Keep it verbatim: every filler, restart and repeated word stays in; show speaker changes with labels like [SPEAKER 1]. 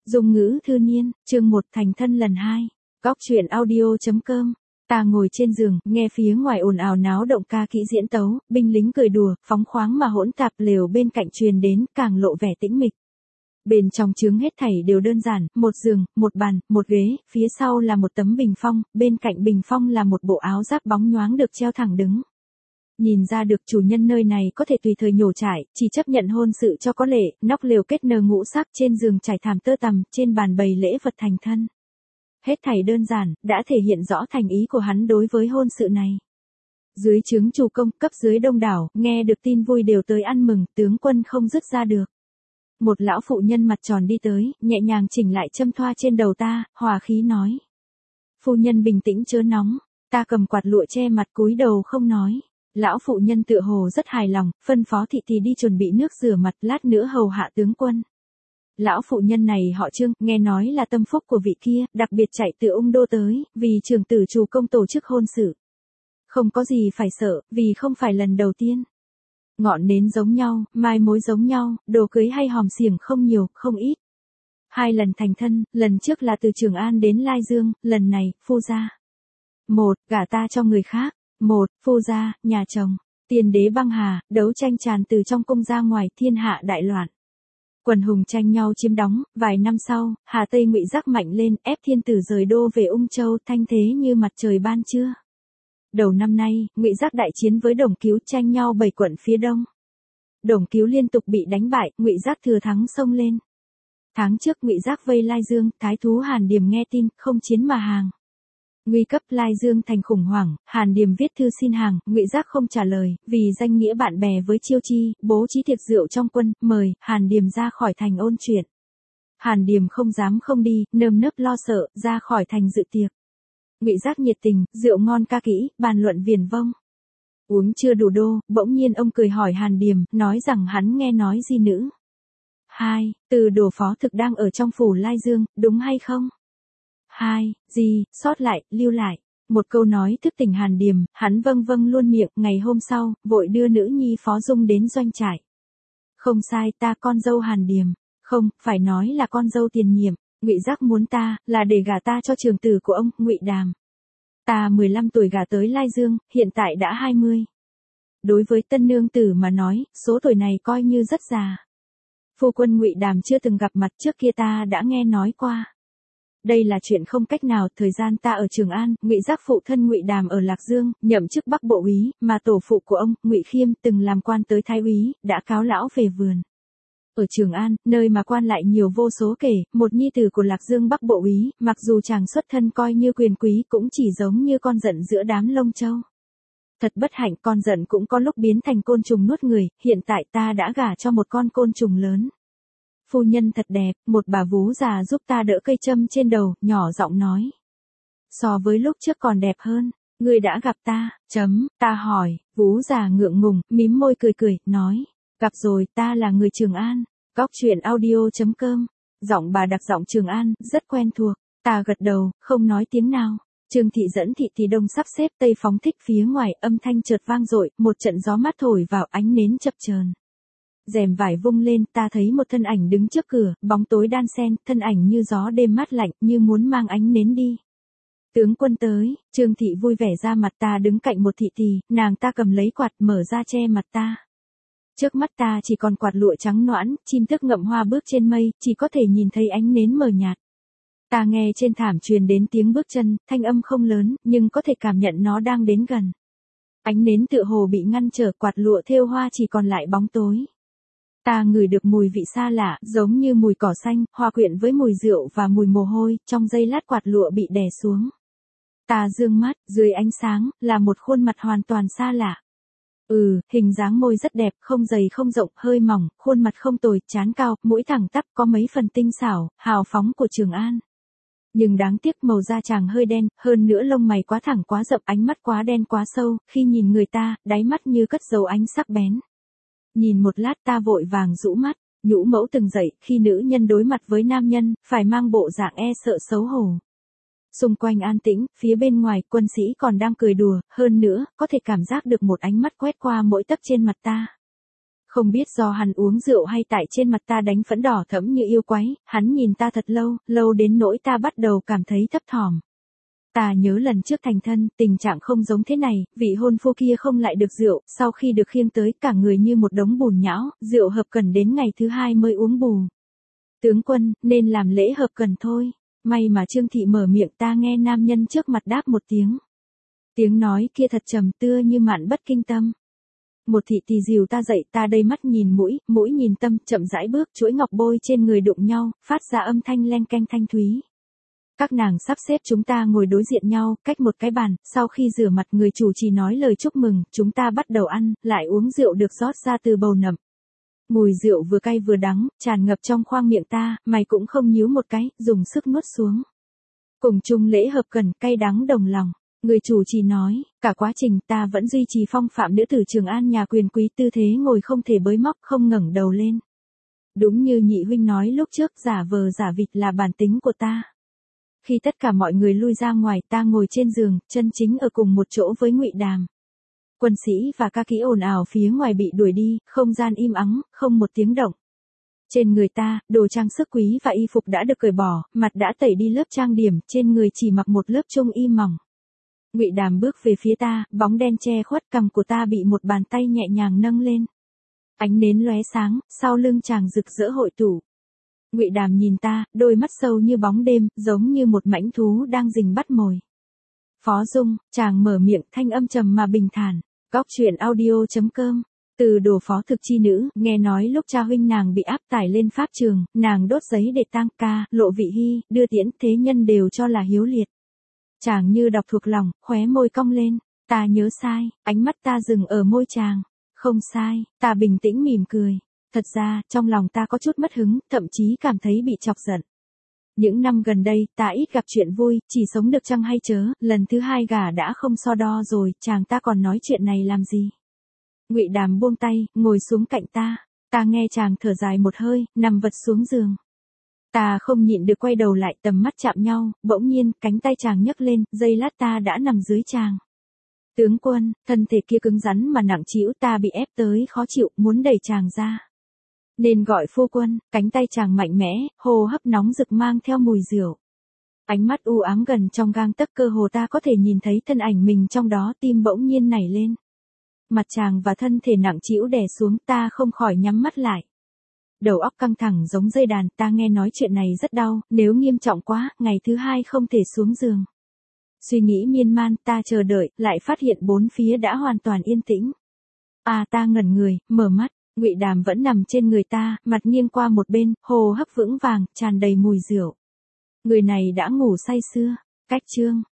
[SPEAKER 1] Dung ngữ thư niên, chương một thành thân lần hai. Góc truyện audio.com. Ta ngồi trên giường, nghe phía ngoài ồn ào náo động ca kỹ diễn tấu, binh lính cười đùa, phóng khoáng mà hỗn tạp, lều bên cạnh truyền đến, càng lộ vẻ tĩnh mịch. Bên trong trướng hết thảy đều đơn giản, một giường, một bàn, một ghế, phía sau là một tấm bình phong, bên cạnh bình phong là một bộ áo giáp bóng nhoáng được treo thẳng đứng. Nhìn ra được chủ nhân nơi này có thể tùy thời nhổ trải, chỉ chấp nhận hôn sự cho có lệ, nóc lều kết nơ ngũ sắc, trên giường trải thảm tơ tằm, trên bàn bày lễ vật thành thân. Hết thảy đơn giản, đã thể hiện rõ thành ý của hắn đối với hôn sự này. Dưới trướng chủ công, cấp dưới đông đảo, nghe được tin vui đều tới ăn mừng, tướng quân không dứt ra được. Một lão phụ nhân mặt tròn đi tới, nhẹ nhàng chỉnh lại châm thoa trên đầu ta, hòa khí nói. Phu nhân bình tĩnh chớ nóng, ta cầm quạt lụa che mặt cúi đầu không nói. Lão phụ nhân tựa hồ rất hài lòng, phân phó thị thì đi chuẩn bị nước rửa mặt, lát nữa hầu hạ tướng quân. Lão phụ nhân này họ Trương, nghe nói là tâm phúc của vị kia, đặc biệt chạy từ Ung Đô tới, vì trưởng tử chủ công tổ chức hôn sự. Không có gì phải sợ, vì không phải lần đầu tiên. Ngọn nến giống nhau, mai mối giống nhau, đồ cưới hay hòm xiềng không nhiều, không ít. Hai lần thành thân, lần trước là từ Trường An đến Lai Dương, lần này, phu gia. Một, gả ta cho người khác. Một, phu gia, nhà chồng. Tiên đế băng hà, đấu tranh tràn từ trong cung ra ngoài, thiên hạ đại loạn. Quần hùng tranh nhau chiếm đóng, vài năm sau, Hà Tây Ngụy Giác mạnh lên, ép thiên tử rời đô về Ung Châu, thanh thế như mặt trời ban trưa. Đầu năm nay, Ngụy Giác đại chiến với Đồng Cứu, tranh nhau bảy quận phía đông. Đồng Cứu liên tục bị đánh bại, Ngụy Giác thừa thắng xông lên. Tháng trước Ngụy Giác vây Lai Dương, thái thú Hàn Điềm nghe tin, không chiến mà hàng. Nguy cấp Lai Dương thành khủng hoảng, Hàn Điềm viết thư xin hàng, Ngụy Giác không trả lời, vì danh nghĩa bạn bè với Chiêu Chi, bố trí tiệc rượu trong quân, mời Hàn Điềm ra khỏi thành ôn chuyện. Hàn Điềm không dám không đi, nơm nớp lo sợ, ra khỏi thành dự tiệc. Ngụy Giác nhiệt tình, rượu ngon ca kỹ, bàn luận viển vông. Uống chưa đủ đô, bỗng nhiên ông cười hỏi Hàn Điềm, nói rằng hắn nghe nói di nữ. Hai, từ đồ phó thực đang ở trong phủ Lai Dương, đúng hay không? Hai, gì, sót lại, lưu lại. Một câu nói thức tỉnh Hàn Điềm, hắn vâng vâng luôn miệng, ngày hôm sau, vội đưa nữ nhi Phó Dung đến doanh trại. Không sai, ta con dâu Hàn Điềm. Không, phải nói là con dâu tiền nhiệm. Ngụy Giác muốn ta, là để gả ta cho trưởng tử của ông, Ngụy Đàm. Ta mười lăm tuổi gả tới Lai Dương, hiện tại đã hai mươi. Đối với tân nương tử mà nói, số tuổi này coi như rất già. Phu quân Ngụy Đàm chưa từng gặp mặt, trước kia ta đã nghe nói qua. Đây là chuyện không cách nào, thời gian ta ở Trường An, Ngụy Giác phụ thân Ngụy Đàm ở Lạc Dương, nhậm chức Bắc Bộ úy, mà tổ phụ của ông, Ngụy Khiêm, từng làm quan tới thái úy, đã cáo lão về vườn. Ở Trường An, nơi mà quan lại nhiều vô số kể, một nhi tử của Lạc Dương Bắc Bộ úy, mặc dù chàng xuất thân coi như quyền quý, cũng chỉ giống như con giận giữa đám lông châu. Thật bất hạnh, con giận cũng có lúc biến thành côn trùng nuốt người, hiện tại ta đã gả cho một con côn trùng lớn. Phu nhân thật đẹp, một bà vú già giúp ta đỡ cây châm trên đầu, nhỏ giọng nói. So với lúc trước còn đẹp hơn, ngươi đã gặp ta, chấm, ta hỏi, vú già ngượng ngùng, mím môi cười cười, nói. Gặp rồi, ta là người Trường An. Góc truyện audio.com. Giọng bà đặc giọng Trường An, rất quen thuộc. Ta gật đầu, không nói tiếng nào. Trương thị dẫn thị thì đông sắp xếp tây phóng thích phía ngoài, âm thanh chợt vang dội, một trận gió mát thổi vào, ánh nến chập chờn. Rèm vải vung lên, ta thấy một thân ảnh đứng trước cửa, bóng tối đan xen, thân ảnh như gió đêm mát lạnh, như muốn mang ánh nến đi. Tướng quân tới, Trương thị vui vẻ ra mặt, ta đứng cạnh một thị tỳ, nàng ta cầm lấy quạt mở ra che mặt ta. Trước mắt ta chỉ còn quạt lụa trắng noãn, chim thức ngậm hoa bước trên mây, chỉ có thể nhìn thấy ánh nến mờ nhạt. Ta nghe trên thảm truyền đến tiếng bước chân, thanh âm không lớn, nhưng có thể cảm nhận nó đang đến gần. Ánh nến tựa hồ bị ngăn trở, quạt lụa thêu hoa chỉ còn lại bóng tối. Ta ngửi được mùi vị xa lạ, giống như mùi cỏ xanh, hòa quyện với mùi rượu và mùi mồ hôi, trong giây lát quạt lụa bị đè xuống. Ta dương mắt, dưới ánh sáng, là một khuôn mặt hoàn toàn xa lạ. Ừ, hình dáng môi rất đẹp, không dày không rộng, hơi mỏng, khuôn mặt không tồi, trán cao, mũi thẳng tắp, có mấy phần tinh xảo, hào phóng của Trường An. Nhưng đáng tiếc màu da chàng hơi đen, hơn nữa lông mày quá thẳng quá rậm, ánh mắt quá đen quá sâu, khi nhìn người ta, đáy mắt như cất dấu ánh sắc bén. Nhìn một lát ta vội vàng rũ mắt, nhũ mẫu từng dạy, khi nữ nhân đối mặt với nam nhân, phải mang bộ dạng e sợ xấu hổ. Xung quanh an tĩnh, phía bên ngoài, quân sĩ còn đang cười đùa, hơn nữa, có thể cảm giác được một ánh mắt quét qua mỗi tấc trên mặt ta. Không biết do hắn uống rượu hay tại trên mặt ta đánh phẫn đỏ thẫm như yêu quái, hắn nhìn ta thật lâu, lâu đến nỗi ta bắt đầu cảm thấy thấp thỏm. Ta nhớ lần trước thành thân, tình trạng không giống thế này, vị hôn phu kia không lại được rượu, sau khi được khiêng tới cả người như một đống bùn nhão, rượu hợp cần đến ngày thứ hai mới uống bù. Tướng quân, nên làm lễ hợp cần thôi. May mà Trương Thị mở miệng, ta nghe nam nhân trước mặt đáp một tiếng. Tiếng nói kia thật trầm tưa như mạn bất kinh tâm. Một thị tỳ dìu ta dậy, ta đây mắt nhìn mũi, mũi nhìn tâm, chậm rãi bước, chuỗi ngọc bôi trên người đụng nhau, phát ra âm thanh len keng thanh thúy. Các nàng sắp xếp chúng ta ngồi đối diện nhau, cách một cái bàn, sau khi rửa mặt người chủ trì nói lời chúc mừng, chúng ta bắt đầu ăn, lại uống rượu được rót ra từ bầu nậm. Mùi rượu vừa cay vừa đắng, tràn ngập trong khoang miệng ta, mày cũng không nhíu một cái, dùng sức nuốt xuống. Cùng chung lễ hợp cần, cay đắng đồng lòng. Người chủ trì nói, cả quá trình ta vẫn duy trì phong phạm nữ tử Trường An nhà quyền quý, tư thế ngồi không thể bới móc, không ngẩng đầu lên. Đúng như nhị huynh nói lúc trước, giả vờ giả vịt là bản tính của ta. Khi tất cả mọi người lui ra ngoài, ta ngồi trên giường, chân chính ở cùng một chỗ với Ngụy Đàm. Quân sĩ và ca kỹ ồn ào phía ngoài bị đuổi đi, không gian im ắng, không một tiếng động. Trên người ta, đồ trang sức quý và y phục đã được cởi bỏ, mặt đã tẩy đi lớp trang điểm, trên người chỉ mặc một lớp trung y mỏng. Ngụy Đàm bước về phía ta, bóng đen che khuất, cằm của ta bị một bàn tay nhẹ nhàng nâng lên. Ánh nến lóe sáng, sau lưng chàng rực rỡ hội tụ. Ngụy Đàm nhìn ta, đôi mắt sâu như bóng đêm, giống như một mãnh thú đang rình bắt mồi. Phó Dung, chàng mở miệng, thanh âm trầm mà bình thản. Góc truyện audio chấm com. Từ đồ phó thực chi nữ, nghe nói lúc cha huynh nàng bị áp tải lên pháp trường, nàng đốt giấy để tang ca, lộ vị hy, đưa tiễn, thế nhân đều cho là hiếu liệt. Chàng như đọc thuộc lòng, khóe môi cong lên. Ta nhớ sai, ánh mắt ta dừng ở môi chàng. Không sai, ta bình tĩnh mỉm cười. Thật ra, trong lòng ta có chút mất hứng, thậm chí cảm thấy bị chọc giận. Những năm gần đây, ta ít gặp chuyện vui, chỉ sống được chăng hay chớ, lần thứ hai gả đã không so đo rồi, chàng ta còn nói chuyện này làm gì. Ngụy Đàm buông tay, ngồi xuống cạnh ta. Ta nghe chàng thở dài một hơi, nằm vật xuống giường. Ta không nhịn được quay đầu lại, tầm mắt chạm nhau, bỗng nhiên, cánh tay chàng nhấc lên, giây lát ta đã nằm dưới chàng. Tướng quân, thân thể kia cứng rắn mà nặng trĩu, ta bị ép tới khó chịu, muốn đẩy chàng ra. Nên gọi phu quân, cánh tay chàng mạnh mẽ, hô hấp nóng rực mang theo mùi rượu. Ánh mắt u ám gần trong gang tấc, cơ hồ ta có thể nhìn thấy thân ảnh mình trong đó, tim bỗng nhiên nảy lên. Mặt chàng và thân thể nặng trĩu đè xuống, ta không khỏi nhắm mắt lại. Đầu óc căng thẳng giống dây đàn, ta nghe nói chuyện này rất đau, nếu nghiêm trọng quá, ngày thứ hai không thể xuống giường. Suy nghĩ miên man, ta chờ đợi, lại phát hiện bốn phía đã hoàn toàn yên tĩnh. À, ta ngẩn người, mở mắt. Ngụy Đàm vẫn nằm trên người ta, mặt nghiêng qua một bên, hô hấp vững vàng, tràn đầy mùi rượu. Người này đã ngủ say sưa. Cách chương